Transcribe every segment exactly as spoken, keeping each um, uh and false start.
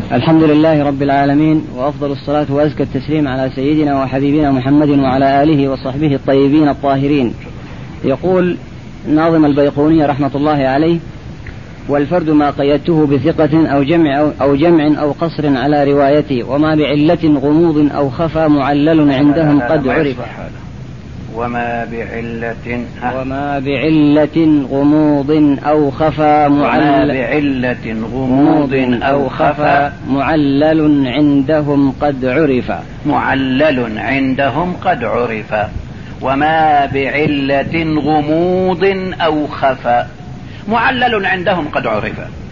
الحمد لله رب العالمين، وأفضل الصلاة وأزكى التسليم على سيدنا وحبيبنا محمد وعلى آله وصحبه الطيبين الطاهرين. يقول ناظم البيقوني رحمة الله عليه: والفرد ما قيدته بثقة أو جمع أو جمع أو قصر على روايته، وما بعلة غموض أو خفى معلل عندهم قد عرف. وما بعلة وما بعلة غموض أو خفى معلل بعلة غموض أو خفى معلل عندهم قد عرف. معلل عندهم قد عرف. وما بعلة غموض أو خفى معلل عندهم قد عرف.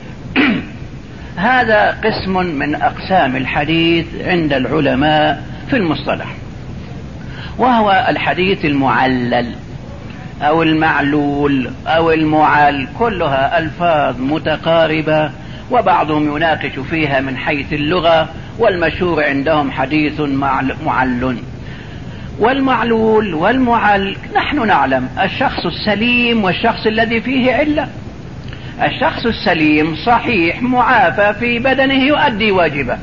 هذا قسم من أقسام الحديث عند العلماء في المصطلح، وهو الحديث المعلل أو المعلول أو المعل، كلها ألفاظ متقاربة وبعضهم يناقش فيها من حيث اللغة، والمشهور عندهم حديث معل. والمعلول والمعل نحن نعلم الشخص السليم والشخص الذي فيه علة. الشخص السليم صحيح معافى في بدنه يؤدي واجبه،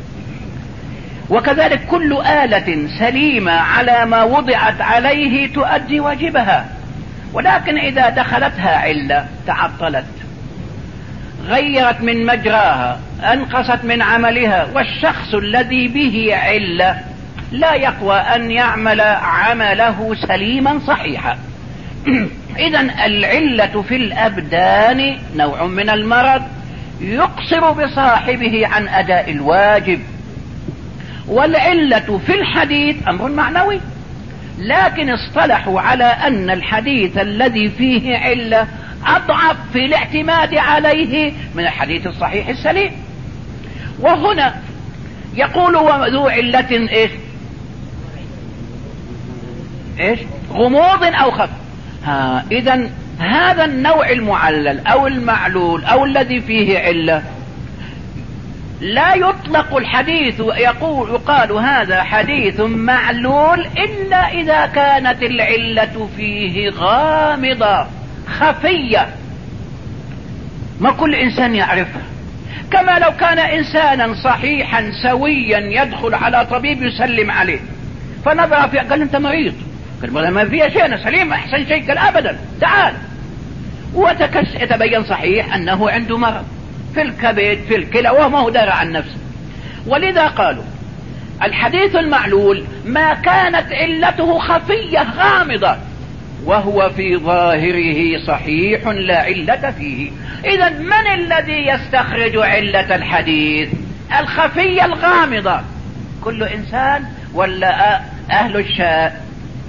وكذلك كل آلة سليمة على ما وضعت عليه تؤدي واجبها، ولكن إذا دخلتها علة تعطلت، غيرت من مجراها، أنقصت من عملها، والشخص الذي به علة لا يقوى أن يعمل عمله سليما صحيحا. إذن العلة في الأبدان نوع من المرض يقصر بصاحبه عن أداء الواجب، والعلة في الحديث أمر معنوي، لكن اصطلحوا على أن الحديث الذي فيه علة أضعف في الاعتماد عليه من الحديث الصحيح السليم. وهنا يقول وذو علة إيش إيش غموض أو خف. ها إذن هذا النوع المعلل أو المعلول أو الذي فيه علة لا يطلق الحديث يقول يقال هذا حديث معلول إلا إذا كانت العلة فيه غامضة خفية، ما كل إنسان يعرفها. كما لو كان إنسانا صحيحا سويا يدخل على طبيب يسلم عليه فنظر فيه قال أنت مريض، قال ما فيها شيء، أنا سليم أحسن شيء، قال أبدا تعال، ويتبين صحيح أنه عنده مرض في الكبد في الكلى وهو ما هو دار عن نفسه. ولذا قالوا الحديث المعلول ما كانت علته خفية غامضة وهو في ظاهره صحيح لا علة فيه. إذا من الذي يستخرج علة الحديث؟ الخفية الغامضة، كل إنسان ولا أهل الشاء؟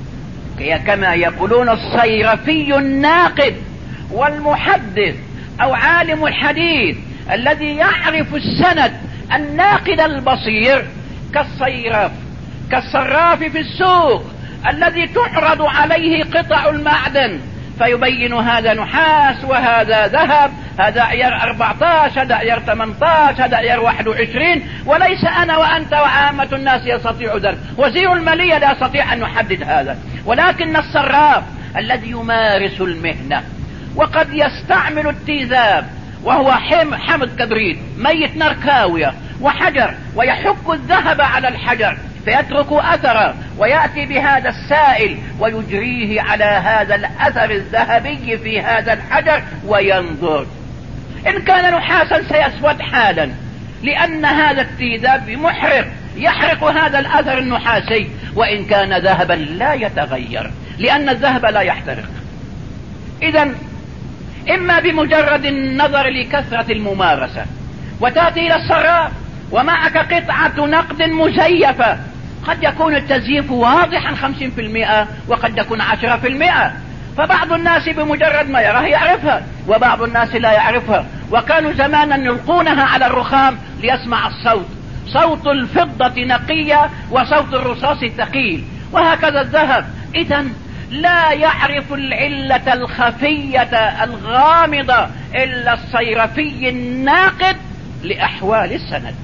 كما يقولون الصيرفي الناقد والمحدث أو عالم الحديث الذي يعرف السند الناقد البصير كالصيرف كالصراف في السوق الذي تعرض عليه قطع المعدن فيبين هذا نحاس وهذا ذهب، هذا عيار أربعة عشر، هذا عيار ثمانية عشر، هذا عيار واحد وعشرين، وليس أنا وأنت وعامة الناس يستطيع ذلك، وزير المالية لا يستطيع أن يحدد هذا، ولكن الصراف الذي يمارس المهنة وقد يستعمل التيزاب وهو حمض كبريت ميت نار كاوية وحجر ويحك الذهب على الحجر فيترك أثره، ويأتي بهذا السائل ويجريه على هذا الأثر الذهبي في هذا الحجر وينظر، إن كان نحاسا سيسود حالا، لأن هذا التيزاب محرق يحرق هذا الأثر النحاسي، وإن كان ذهبا لا يتغير لأن الذهب لا يحترق. إذن إما بمجرد النظر لكثرة الممارسة وتأتي إلى الصراف ومعك قطعة نقد مزيفة، قد يكون التزييف واضحا خمسين في المئة وقد يكون عشرة في المئة، فبعض الناس بمجرد ما يراها يعرفها وبعض الناس لا يعرفها. وكانوا زمانا يلقونها على الرخام ليسمع الصوت، صوت الفضة نقية وصوت الرصاص ثقيل، وهكذا الذهب. إذن لا يعرف العلة الخفية الغامضة إلا الصيرفي الناقد لأحوال السند.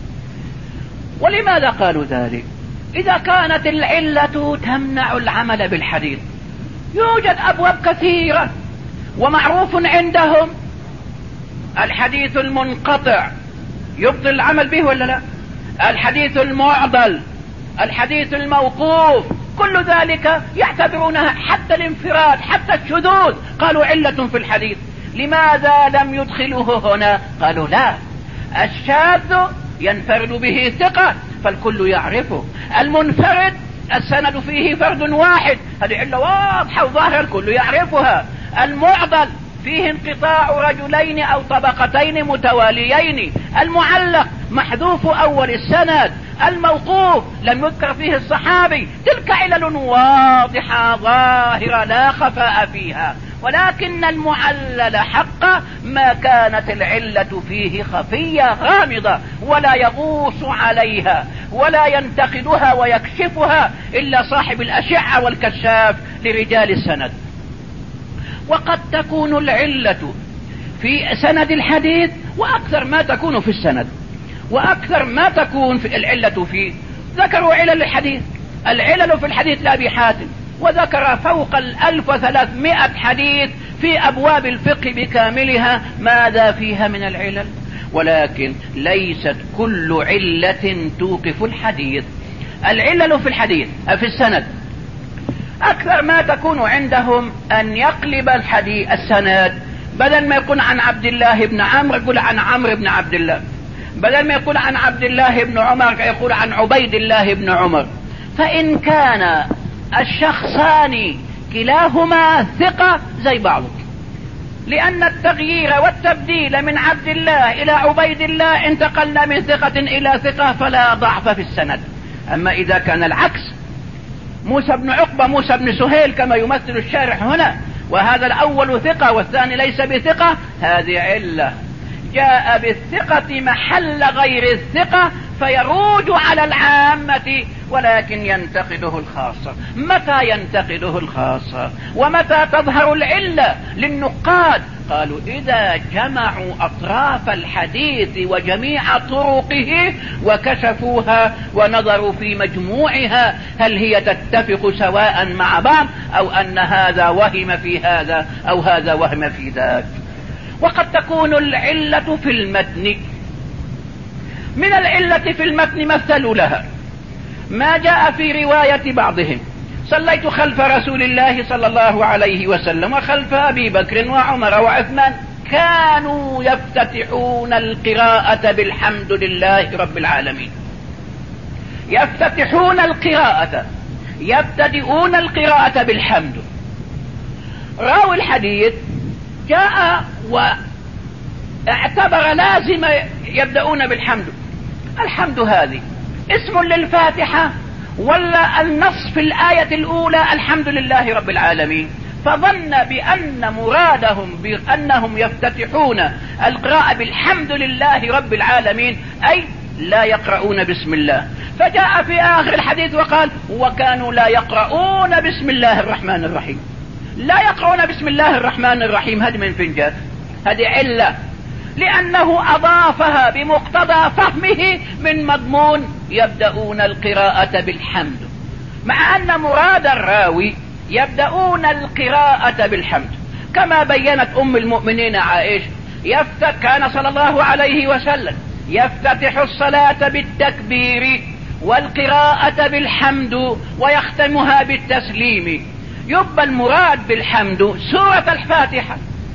ولماذا قالوا ذلك؟ إذا كانت العلة تمنع العمل بالحديث يوجد أبواب كثيرة، ومعروف عندهم الحديث المنقطع يبطل العمل به ولا لا؟ الحديث المعضل، الحديث الموقوف، كل ذلك يعتبرونها حتى الانفراد، حتى الشذوذ قالوا علة في الحديث. لماذا لم يدخلوه هنا؟ قالوا لا، الشاذ ينفرد به ثقة فالكل يعرفه، المنفرد السند فيه فرد واحد، هذه علة واضحة وظاهرة الكل يعرفها. المعضل فيه انقطاع رجلين او طبقتين متواليين، المعلق محذوف اول السند، الموقوف لم يذكر فيه الصحابي، تلك علل واضحة ظاهرة لا خفاء فيها. ولكن المعلل حقا ما كانت العلة فيه خفية غامضة ولا يغوص عليها ولا ينتقدها ويكشفها إلا صاحب الأشعة والكشاف لرجال السند. وقد تكون العلة في سند الحديث وأكثر ما تكون في السند، وأكثر ما تكون في العلة فيه. ذكروا علل الحديث، العلل في الحديث لأبي حاتم، وذكر فوق الألف وثلاثمائة حديث في أبواب الفقه بكاملها ماذا فيها من العلل. ولكن ليست كل علة توقف الحديث. العلل في الحديث في السند أكثر ما تكون عندهم أن يقلب الحديث السند، بدل ما يكون عن عبد الله بن عمرو يقول عن عمرو بن عبد الله، بدل ما يقول عن عبد الله بن عمر يقول عن عبيد الله بن عمر. فإن كان الشخصان كلاهما ثقة زي بعض، لأن التغيير والتبديل من عبد الله إلى عبيد الله انتقلنا من ثقة إلى ثقة فلا ضعف في السند. أما إذا كان العكس، موسى بن عقبة موسى بن سهيل كما يمثل الشارح هنا، وهذا الأول ثقة والثاني ليس بثقة، هذه علة. جاء بالثقة محل غير الثقة فيروج على العامة، ولكن ينتقده الخاصة. متى ينتقده الخاصة ومتى تظهر العلة للنقاد؟ قالوا إذا جمعوا أطراف الحديث وجميع طرقه وكشفوها ونظروا في مجموعها هل هي تتفق سواء مع بعض، أو أن هذا وهم في هذا أو هذا وهم في ذاك. وقد تكون العلة في المتن. من العلة في المتن مثلوا لها ما جاء في رواية بعضهم: صليت خلف رسول الله صلى الله عليه وسلم وخلف أبي بكر وعمر وعثمان كانوا يفتتحون القراءة بالحمد لله رب العالمين. يفتتحون القراءة، يبتدئون القراءة بالحمد. راوي الحديث جاء واعتبر لازم يبدأون بالحمد. الحمد هذه اسم للفاتحة ولا النص في الآية الأولى الحمد لله رب العالمين؟ فظن بأن مرادهم بأنهم يفتتحون القراءة بالحمد لله رب العالمين أي لا يقرؤون بسم الله، فجاء في آخر الحديث وقال وكانوا لا يقرؤون بسم الله الرحمن الرحيم. لا يقرؤون بسم الله الرحمن الرحيم، هذه من فنجات، هذه علة، لأنه أضافها بمقتضى فهمه من مضمون يبدأون القراءة بالحمد، مع أن مراد الراوي يبدأون القراءة بالحمد. كما بينت أم المؤمنين عائشة يفتح كان صلى الله عليه وسلم يفتتح الصلاة بالتكبير والقراءة بالحمد ويختمها بالتسليم. يبقى المراد بالحمد سورة الفاتحة،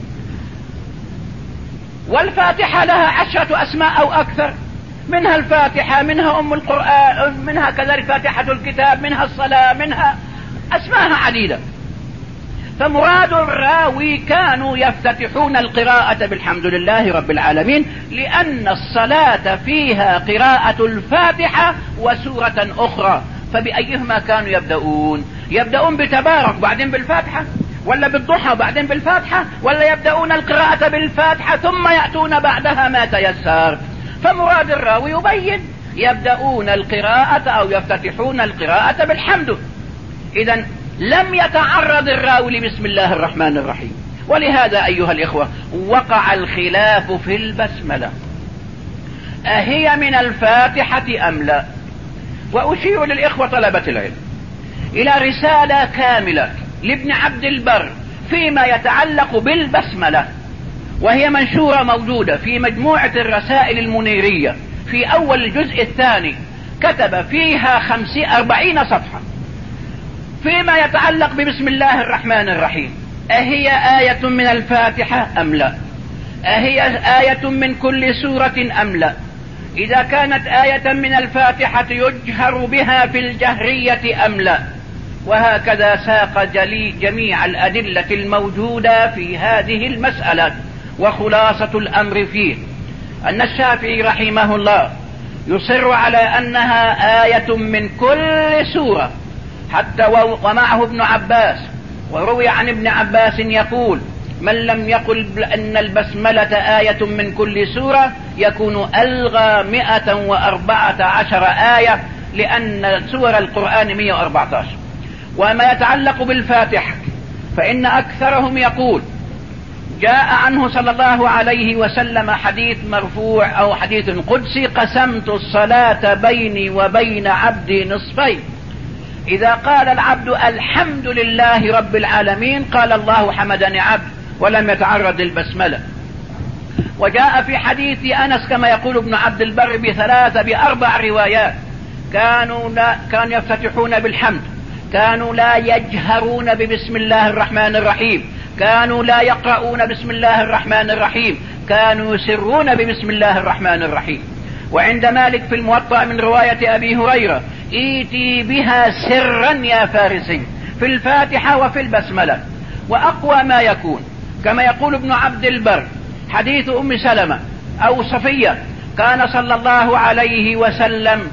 والفاتحة لها عشرة أسماء أو أكثر، منها الفاتحة، منها أم القرآن، منها كذلك فاتحة الكتاب، منها الصلاة، منها أسماءها عديدة. فمراد الراوي كانوا يفتتحون القراءة بالحمد لله رب العالمين، لأن الصلاة فيها قراءة الفاتحة وسورة أخرى، فبأيهما كانوا يبدأون؟ يبدأون بتبارك بعدين بالفاتحة، ولا بالضحى بعدين بالفاتحة، ولا يبدأون القراءة بالفاتحة ثم يأتون بعدها ما تيسر؟ فمراد الراوي يبين يبدأون القراءة أو يفتتحون القراءة بالحمد. إذن لم يتعرض الراوي بسم الله الرحمن الرحيم. ولهذا أيها الإخوة وقع الخلاف في البسملة، أهي من الفاتحة أم لا؟ وأشير للإخوة طلبة العلم إلى رسالة كاملة لابن عبد البر فيما يتعلق بالبسملة، وهي منشورة موجودة في مجموعة الرسائل المنيرية في أول الجزء الثاني، كتب فيها خمسين أربعين صفحة فيما يتعلق ببسم الله الرحمن الرحيم. أهي آية من الفاتحة أم لا؟ أهي آية من كل سورة أم لا؟ إذا كانت آية من الفاتحة يجهر بها في الجهرية أم لا؟ وهكذا ساق جلي جميع الأدلة الموجودة في هذه المسألة. وخلاصة الأمر فيه أن الشافعي رحمه الله يصر على أنها آية من كل سورة، حتى ومعه ابن عباس، وروي عن ابن عباس يقول: من لم يقل أن البسملة آية من كل سورة يكون ألغى مئة وأربعة عشر آية، لأن سور القرآن مئة وأربعة عشر. وما يتعلق بالفاتحة فإن أكثرهم يقول جاء عنه صلى الله عليه وسلم حديث مرفوع أو حديث قدسي: قسمت الصلاة بيني وبين عبدي نصفين، إذا قال العبد الحمد لله رب العالمين قال الله حمدني عبد، ولم يتعرض للبسملة. وجاء في حديث أنس كما يقول ابن عبد البر بثلاثة بأربع روايات: كانوا لا كانوا يفتتحون بالحمد، كانوا لا يجهرون ببسم الله الرحمن الرحيم، كانوا لا يقرؤون بسم الله الرحمن الرحيم، كانوا يسرون ببسم الله الرحمن الرحيم. وعند مالك في الموطأ من رواية أبي هريرة: ايتي بها سرا يا فارسي، في الفاتحة وفي البسملة. وأقوى ما يكون كما يقول ابن عبد البر حديث أم سلمة أو صفية: كان صلى الله عليه وسلم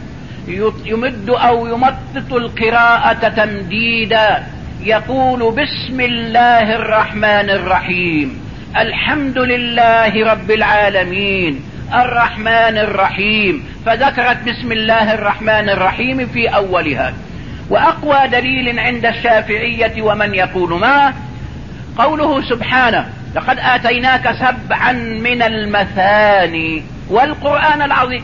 يمد أو يمطط القراءة تمديدا، يقول: بسم الله الرحمن الرحيم، الحمد لله رب العالمين، الرحمن الرحيم، فذكرت بسم الله الرحمن الرحيم في أولها. وأقوى دليل عند الشافعية ومن يقول معه قوله سبحانه: لقد آتيناك سبعا من المثاني والقرآن العظيم.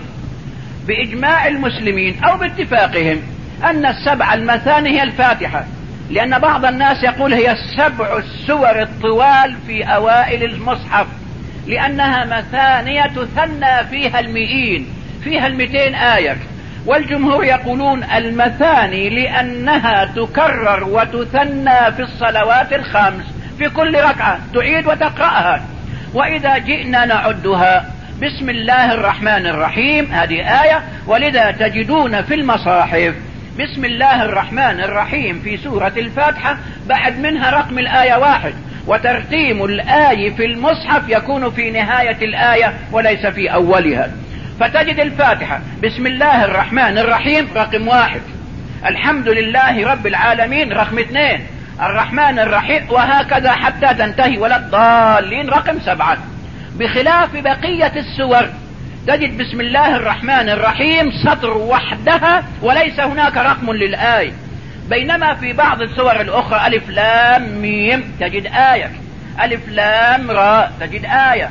بإجماع المسلمين أو باتفاقهم أن السبع المثاني هي الفاتحة، لأن بعض الناس يقول هي السبع السور الطوال في أوائل المصحف، لأنها مثانية تثنى فيها المئين، فيها المئتين آية. والجمهور يقولون المثاني لأنها تكرر وتثنى في الصلوات الخمس، في كل ركعة تعيد وتقرأها. وإذا جئنا نعدها بسم الله الرحمن الرحيم هذه آية، ولذا تجدون في المصاحف بسم الله الرحمن الرحيم في سورة الفاتحة بعد منها رقم الآية واحد، وترتيم الآية في المصحف يكون في نهاية الآية وليس في أولها. فتجد الفاتحة بسم الله الرحمن الرحيم رقم واحد، الحمد لله رب العالمين رقم اثنين، الرحمن الرحيم، وهكذا حتى تنتهي ولا الضالين رقم سبعة. بخلاف بقية السور تجد بسم الله الرحمن الرحيم سطر وحدها وليس هناك رقم للآية، بينما في بعض السور الأخرى ألف لام ميم تجد آية، ألف لام راء تجد آية،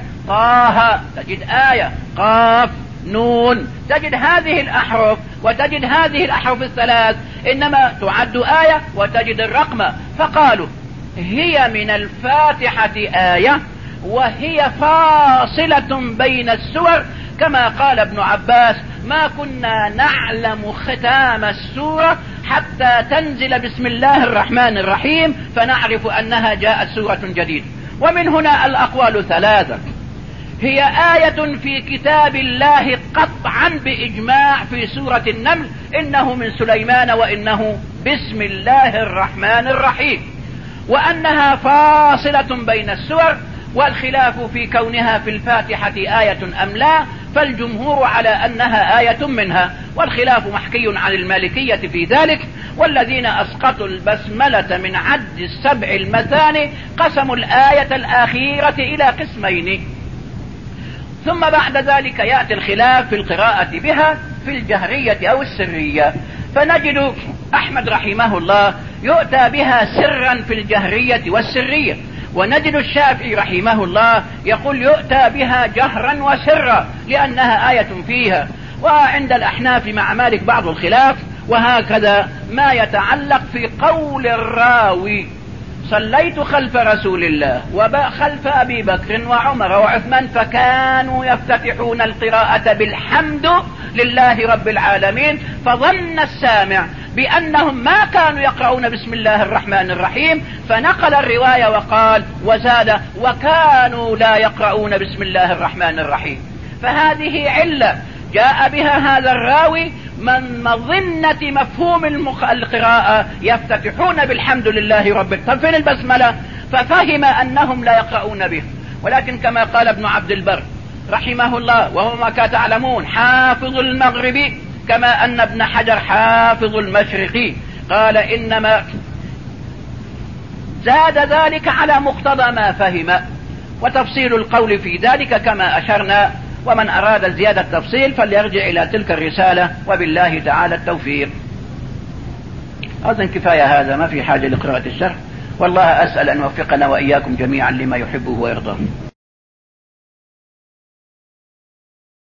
طه تجد آية، قاف نون تجد هذه الأحرف، وتجد هذه الأحرف الثلاث إنما تعد آية وتجد الرقم. فقالوا هي من الفاتحة آية، وهي فاصلة بين السور، كما قال ابن عباس: ما كنا نعلم ختام السورة حتى تنزل بسم الله الرحمن الرحيم فنعرف أنها جاءت سورة جديدة. ومن هنا الأقوال ثلاثة: هي آية في كتاب الله قطعا بإجماع في سورة النمل: إنه من سليمان وإنه بسم الله الرحمن الرحيم، وأنها فاصلة بين السور. والخلاف في كونها في الفاتحة آية أم لا، فالجمهور على أنها آية منها، والخلاف محكي عن المالكية في ذلك. والذين أسقطوا البسملة من عد السبع المثاني قسموا الآية الأخيرة إلى قسمين. ثم بعد ذلك يأتي الخلاف في القراءة بها في الجهرية أو السرية، فنجد أحمد رحمه الله يؤتى بها سرا في الجهرية والسرية، ونجد الشافعي رحمه الله يقول يؤتى بها جهرا وسرا لأنها آية فيها. وعند الأحناف مع مالك بعض الخلاف. وهكذا ما يتعلق في قول الراوي صليت خلف رسول الله وخلف أبي بكر وعمر وعثمان فكانوا يفتتحون القراءة بالحمد لله رب العالمين، فظن السامع بأنهم ما كانوا يقرؤون بسم الله الرحمن الرحيم، فنقل الرواية وقال وزاد وكانوا لا يقرؤون بسم الله الرحمن الرحيم. فهذه علة جاء بها هذا الراوي من مظنة مفهوم المخ... القراءة يفتتحون بالحمد لله رب العالمين. طب فين البسملة؟ ففهم أنهم لا يقرؤون به. ولكن كما قال ابن عبد البر رحمه الله وهو ما كان تعلمون حافظ المغربي كما أن ابن حجر حافظ المشرقي، قال إنما زاد ذلك على مقتضى ما فهم، وتفصيل القول في ذلك كما أشرنا، ومن أراد زيادة تفصيل فليرجع إلى تلك الرسالة، وبالله تعالى التوفيق. أظن كفاية هذا، ما في حاجة لقراءة الشرح، والله أسأل أن يوفقنا وإياكم جميعا لما يحبه ويرضاه.